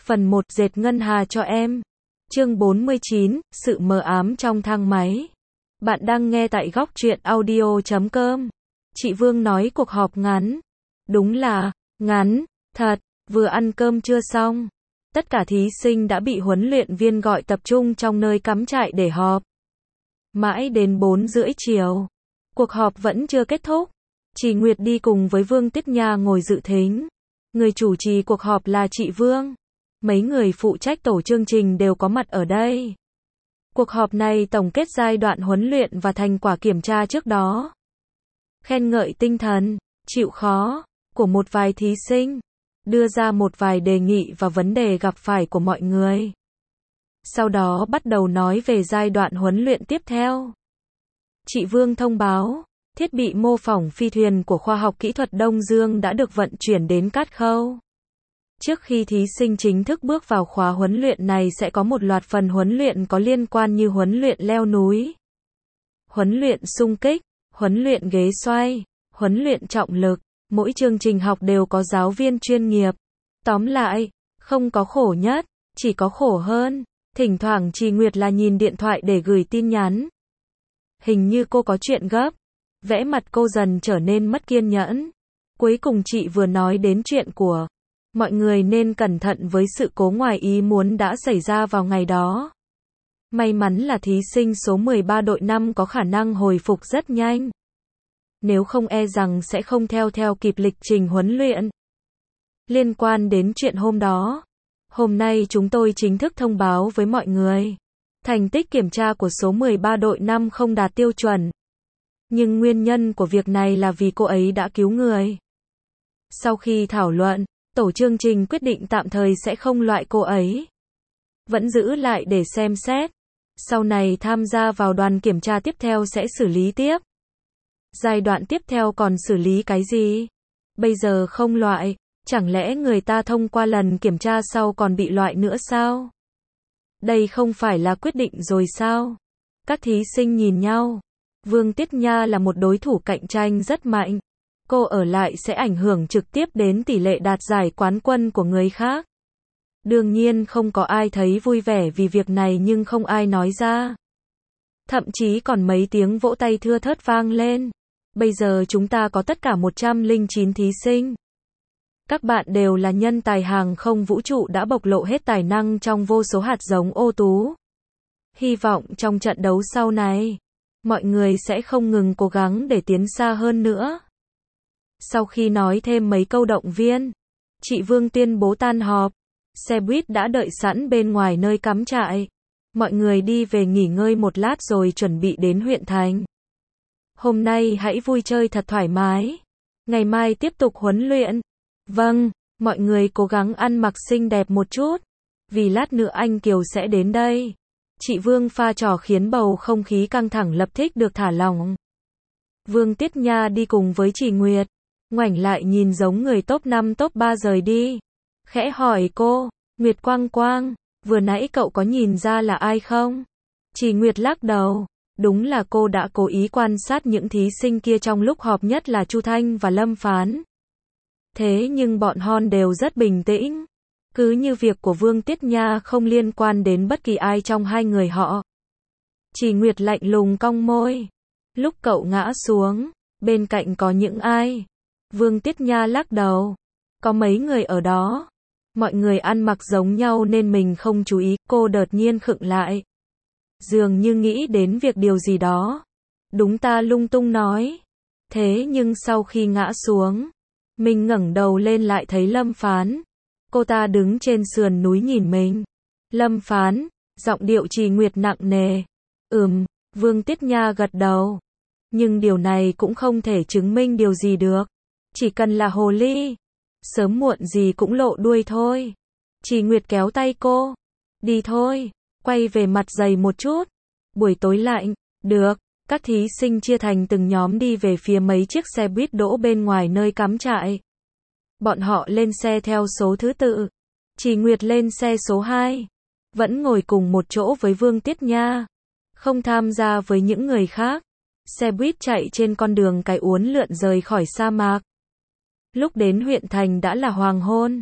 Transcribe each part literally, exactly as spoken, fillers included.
Phần một dệt ngân hà cho em. Chương bốn mươi chín, sự mờ ám trong thang máy. Bạn đang nghe tại góc truyện audio chấm com. Chị Vương nói cuộc họp ngắn. Đúng là, ngắn, thật, vừa ăn cơm trưa xong. Tất cả thí sinh đã bị huấn luyện viên gọi tập trung trong nơi cắm trại để họp. Mãi đến bốn rưỡi chiều. Cuộc họp vẫn chưa kết thúc. Chị Nguyệt đi cùng với Vương Tuyết Nha ngồi dự thính. Người chủ trì cuộc họp là chị Vương. Mấy người phụ trách tổ chương trình đều có mặt ở đây. Cuộc họp này tổng kết giai đoạn huấn luyện và thành quả kiểm tra trước đó. Khen ngợi tinh thần, chịu khó, của một vài thí sinh. Đưa ra một vài đề nghị và vấn đề gặp phải của mọi người. Sau đó bắt đầu nói về giai đoạn huấn luyện tiếp theo. Chị Vương thông báo, thiết bị mô phỏng phi thuyền của Khoa học Kỹ thuật Đông Dương đã được vận chuyển đến Cát Khâu. Trước khi thí sinh chính thức bước vào khóa huấn luyện này sẽ có một loạt phần huấn luyện có liên quan như huấn luyện leo núi, huấn luyện xung kích, huấn luyện ghế xoay, huấn luyện trọng lực. Mỗi chương trình học đều có giáo viên chuyên nghiệp. Tóm lại, không có khổ nhất, chỉ có khổ hơn. Thỉnh thoảng chị Nguyệt là nhìn điện thoại để gửi tin nhắn. Hình như cô có chuyện gấp. Vẽ mặt cô dần trở nên mất kiên nhẫn. Cuối cùng chị vừa nói đến chuyện của mọi người nên cẩn thận với sự cố ngoài ý muốn đã xảy ra vào ngày đó. May mắn là thí sinh số mười ba đội năm có khả năng hồi phục rất nhanh. Nếu không e rằng sẽ không theo theo kịp lịch trình huấn luyện. Liên quan đến chuyện hôm đó, hôm nay chúng tôi chính thức thông báo với mọi người. Thành tích kiểm tra của số mười ba đội năm không đạt tiêu chuẩn. Nhưng nguyên nhân của việc này là vì cô ấy đã cứu người. Sau khi thảo luận, tổ chương trình quyết định tạm thời sẽ không loại cô ấy. Vẫn giữ lại để xem xét. Sau này tham gia vào đoàn kiểm tra tiếp theo sẽ xử lý tiếp. Giai đoạn tiếp theo còn xử lý cái gì? Bây giờ không loại, chẳng lẽ người ta thông qua lần kiểm tra sau còn bị loại nữa sao? Đây không phải là quyết định rồi sao? Các thí sinh nhìn nhau. Vương Tuyết Nha là một đối thủ cạnh tranh rất mạnh. Cô ở lại sẽ ảnh hưởng trực tiếp đến tỷ lệ đạt giải quán quân của người khác. Đương nhiên không có ai thấy vui vẻ vì việc này nhưng không ai nói ra. Thậm chí còn mấy tiếng vỗ tay thưa thớt vang lên. Bây giờ chúng ta có tất cả một trăm lẻ chín thí sinh. Các bạn đều là nhân tài hàng không vũ trụ đã bộc lộ hết tài năng trong vô số hạt giống ô tú. Hy vọng trong trận đấu sau này, mọi người sẽ không ngừng cố gắng để tiến xa hơn nữa. Sau khi nói thêm mấy câu động viên, chị Vương tuyên bố tan họp. Xe buýt đã đợi sẵn bên ngoài nơi cắm trại. Mọi người đi về nghỉ ngơi một lát rồi chuẩn bị đến huyện thành. Hôm nay hãy vui chơi thật thoải mái. Ngày mai tiếp tục huấn luyện. Vâng, mọi người cố gắng ăn mặc xinh đẹp một chút. Vì lát nữa anh Kiều sẽ đến đây. Chị Vương pha trò khiến bầu không khí căng thẳng lập tức được thả lỏng. Vương Tuyết Nha đi cùng với chị Nguyệt. Ngoảnh lại nhìn giống người top năm top ba rời đi. Khẽ hỏi cô, Nguyệt Quang Quang, vừa nãy cậu có nhìn ra là ai không? Chị Nguyệt lắc đầu. Đúng là cô đã cố ý quan sát những thí sinh kia trong lúc họp, nhất là Chu Thanh và Lâm Phán. Thế nhưng bọn hon đều rất bình tĩnh. Cứ như việc của Vương Tuyết Nha không liên quan đến bất kỳ ai trong hai người họ. Chị Nguyệt lạnh lùng cong môi. Lúc cậu ngã xuống, bên cạnh có những ai? Vương Tuyết Nha lắc đầu. Có mấy người ở đó. Mọi người ăn mặc giống nhau nên mình không chú ý. Cô đột nhiên khựng lại. Dường như nghĩ đến việc điều gì đó. Đúng, ta lung tung nói. Thế nhưng sau khi ngã xuống, mình ngẩng đầu lên lại thấy Lâm Phán. Cô ta đứng trên sườn núi nhìn mình. Lâm Phán, giọng điệu chị Nguyệt nặng nề. Ừm, Vương Tuyết Nha gật đầu. Nhưng điều này cũng không thể chứng minh điều gì được. Chỉ cần là hồ ly, sớm muộn gì cũng lộ đuôi thôi. Chị Nguyệt kéo tay cô. Đi thôi. Quay về mặt dày một chút. Buổi tối lạnh. Được. Các thí sinh chia thành từng nhóm đi về phía mấy chiếc xe buýt đỗ bên ngoài nơi cắm trại. Bọn họ lên xe theo số thứ tự. Chị Nguyệt lên xe số hai. Vẫn ngồi cùng một chỗ với Vương Tuyết Nha. Không tham gia với những người khác. Xe buýt chạy trên con đường cái uốn lượn rời khỏi sa mạc. Lúc đến huyện thành đã là hoàng hôn.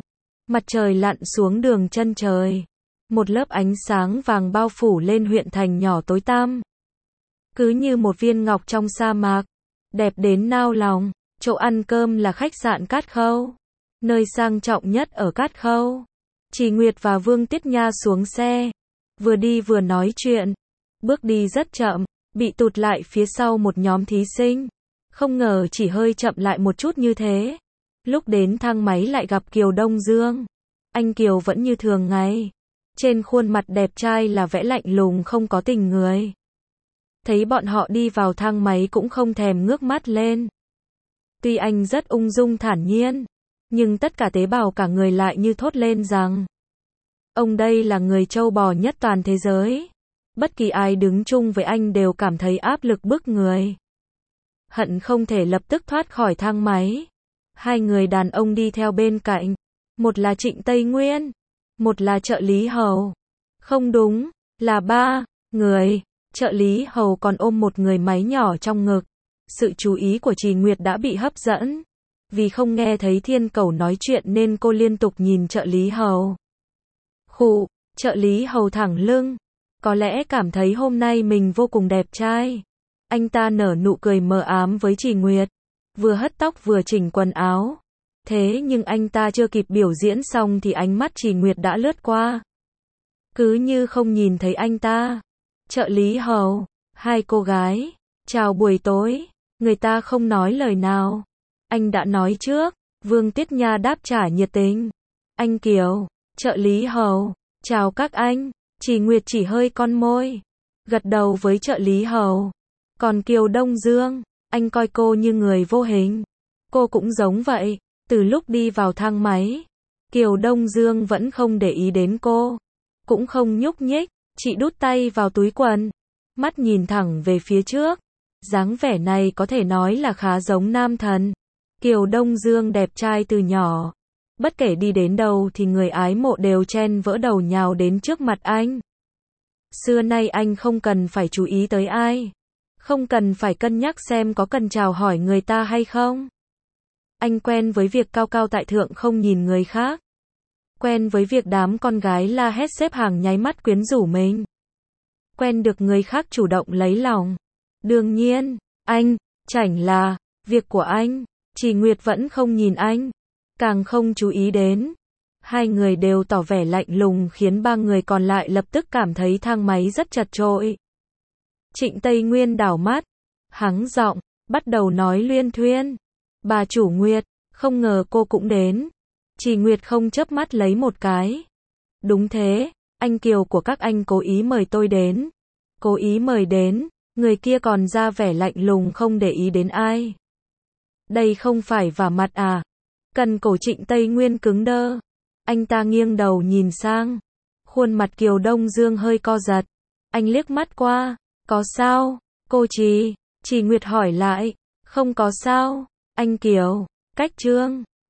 Mặt trời lặn xuống đường chân trời. Một lớp ánh sáng vàng bao phủ lên huyện thành nhỏ tối tăm. Cứ như một viên ngọc trong sa mạc. Đẹp đến nao lòng. Chỗ ăn cơm là khách sạn Cát Khâu. Nơi sang trọng nhất ở Cát Khâu. Chỉ Nguyệt và Vương Tiết Nha xuống xe. Vừa đi vừa nói chuyện. Bước đi rất chậm. Bị tụt lại phía sau một nhóm thí sinh. Không ngờ chỉ hơi chậm lại một chút như thế. Lúc đến thang máy lại gặp Kiều Đông Dương. Anh Kiều vẫn như thường ngày. Trên khuôn mặt đẹp trai là vẻ lạnh lùng không có tình người. Thấy bọn họ đi vào thang máy cũng không thèm ngước mắt lên. Tuy anh rất ung dung thản nhiên, nhưng tất cả tế bào cả người lại như thốt lên rằng ông đây là người trâu bò nhất toàn thế giới. Bất kỳ ai đứng chung với anh đều cảm thấy áp lực bức người. Hận không thể lập tức thoát khỏi thang máy. Hai người đàn ông đi theo bên cạnh. Một là Trịnh Tây Nguyên. Một là trợ lý Hầu. Không đúng, là ba người. Trợ lý Hầu còn ôm một người máy nhỏ trong ngực. Sự chú ý của Trì Nguyệt đã bị hấp dẫn. Vì không nghe thấy Thiên Cẩu nói chuyện nên cô liên tục nhìn trợ lý Hầu. Khụ, trợ lý Hầu thẳng lưng. Có lẽ cảm thấy hôm nay mình vô cùng đẹp trai. Anh ta nở nụ cười mờ ám với Trì Nguyệt. Vừa hất tóc vừa chỉnh quần áo. Thế nhưng anh ta chưa kịp biểu diễn xong thì ánh mắt Trì Nguyệt đã lướt qua. Cứ như không nhìn thấy anh ta. Trợ lý Hầu, hai cô gái, chào buổi tối. Người ta không nói lời nào. Anh đã nói trước. Vương Tiết Nha đáp trả nhiệt tình. Anh Kiều, trợ lý Hầu, chào các anh. Trì Nguyệt chỉ hơi con môi. Gật đầu với trợ lý Hầu. Còn Kiều Đông Dương, anh coi cô như người vô hình. Cô cũng giống vậy. Từ lúc đi vào thang máy, Kiều Đông Dương vẫn không để ý đến cô. Cũng không nhúc nhích, chị đút tay vào túi quần. Mắt nhìn thẳng về phía trước. Dáng vẻ này có thể nói là khá giống nam thần. Kiều Đông Dương đẹp trai từ nhỏ. Bất kể đi đến đâu thì người ái mộ đều chen vỡ đầu nhào đến trước mặt anh. Xưa nay anh không cần phải chú ý tới ai. Không cần phải cân nhắc xem có cần chào hỏi người ta hay không. Anh quen với việc cao cao tại thượng không nhìn người khác. Quen với việc đám con gái la hét xếp hàng nháy mắt quyến rũ mình. Quen được người khác chủ động lấy lòng. Đương nhiên, anh, chảnh là, việc của anh. Trì Nguyệt vẫn không nhìn anh. Càng không chú ý đến. Hai người đều tỏ vẻ lạnh lùng khiến ba người còn lại lập tức cảm thấy thang máy rất chật chội. Trịnh Tây Nguyên đảo mắt. Hắng giọng, bắt đầu nói luyên thuyên. Bà chủ Nguyệt, không ngờ cô cũng đến. Trì Nguyệt không chớp mắt lấy một cái. Đúng thế, anh Kiều của các anh cố ý mời tôi đến. Cố ý mời đến, người kia còn ra vẻ lạnh lùng không để ý đến ai. Đây không phải vả mặt à? Cần cổ Trịnh Tây Nguyên cứng đơ. Anh ta nghiêng đầu nhìn sang. Khuôn mặt Kiều Đông Dương hơi co giật. Anh liếc mắt qua. Có sao? Cô Trì. Trì Nguyệt hỏi lại. Không có sao. Anh Kiều. Cách Trương.